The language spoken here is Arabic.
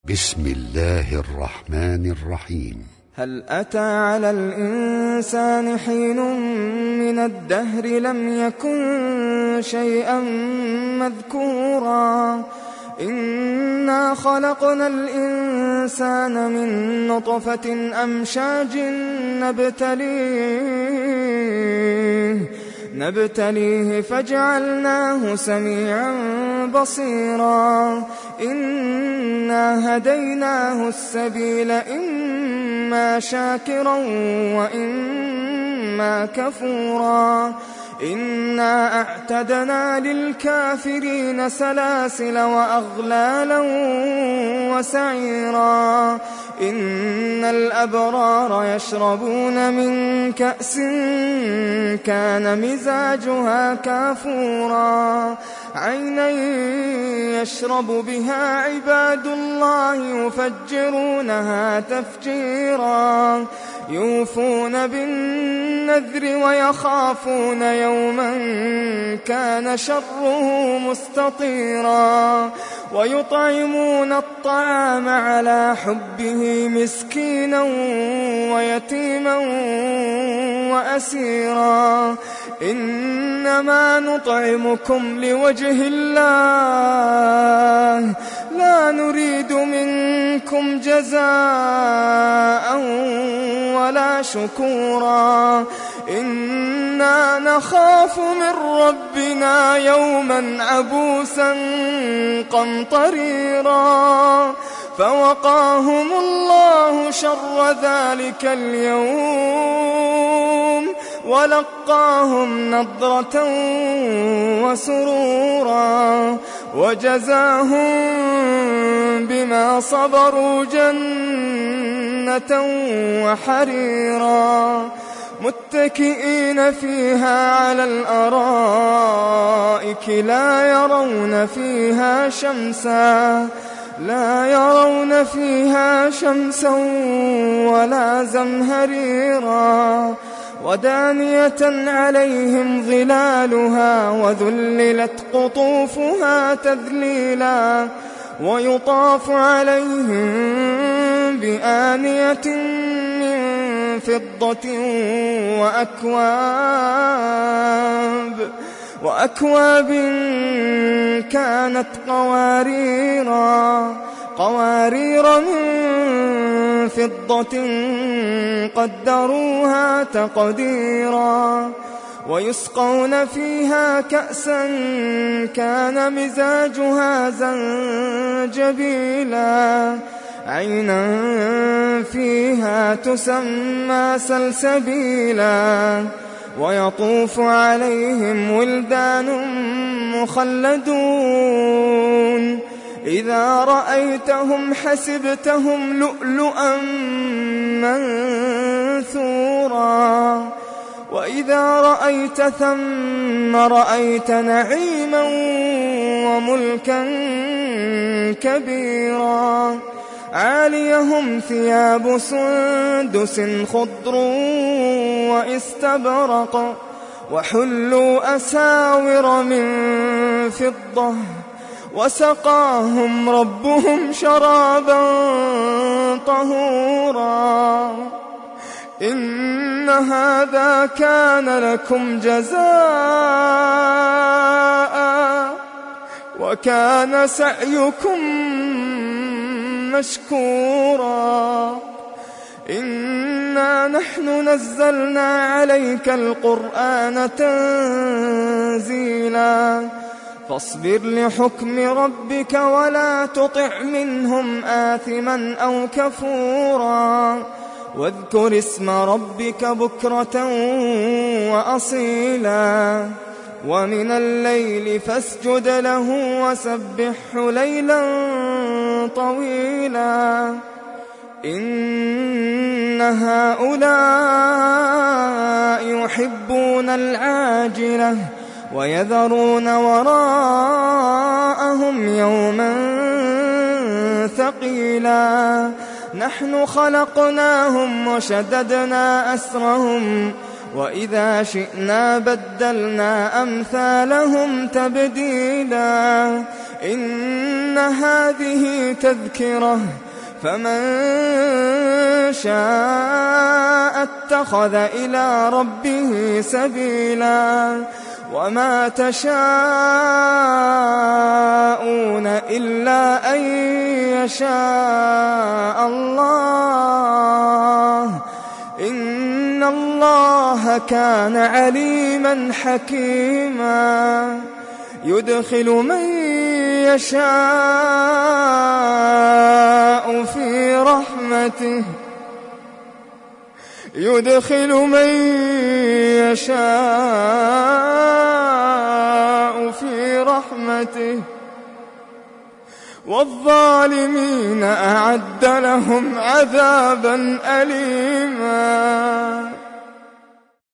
بسم الله الرحمن الرحيم. هل أتى على الإنسان حين من الدهر لم يكن شيئا مذكورا إنا خلقنا الإنسان من نطفة أمشاج نبتليه فجعلناه سميعا بصيرا إنا هديناه السبيل إما شاكرا وإما كفورا إنا أعتدنا للكافرين سلاسل وأغلالا وسعيرا إن الأبرار يشربون من كأس كان مزاجها كافورا عينا يشرب بها عباد الله يفجرونها تفجيرا يوفون بالنذر ويخافون يوما كان شره مستطيرا ويطعمون الطعام على حبه مسكينا ويتيما وأسيرا إنما نطعمكم لوجه الله لا نريد منكم جزاء ولا شكورا إنا نخاف من ربنا يوما عبوسا قمطريرا فوقاهم الله شر ذلك اليوم ولقاهم نضرة وسرورا وجزاهم بما صبروا جنة وحريرا متكئين فيها على الأرائك لا يرون فيها شمسا ولا زمهريرا ودانية عليهم ظلالها وذللت قطوفها تذليلا ويطاف عليهم بآنية من فضة وأكواب كانت قوارير من فضة قدروها تقديرا ويسقون فيها كأسا كان مزاجها زنجبيلا عينا فيها تسمى سلسبيلا ويطوف عليهم ولدان مخلدون إذا رأيتهم حسبتهم لؤلؤا منثورا وإذا رأيت ثم رأيت نعيما وملكا كبيرا عاليهم ثياب سندس خضر واستبرق وحلوا أساور من فضة وسقاهم ربهم شرابا طهورا إن هذا كان لكم جزاء وكان سعيكم مشكورا إنا نحن نزلنا عليك القرآن تنزيلا فاصبر لحكم ربك ولا تطع منهم آثما أو كفورا واذكر اسم ربك بكرة وأصيلا ومن الليل فاسجد له وسبحه ليلا طويلا إن هؤلاء يحبون العاجلة ويذرون وراءهم يوما ثقيلا نحن خلقناهم وشددنا أسرهم وإذا شئنا بدلنا أمثالهم تبديلا إن إن هذه تذكرة فمن شاء اتخذ إلى ربه سبيلا وما تشاءون إلا أن يشاء الله إن الله كان عليما حكيما يدخل من يشاء في رحمته والظالمين أعد لهم عذابا أليما.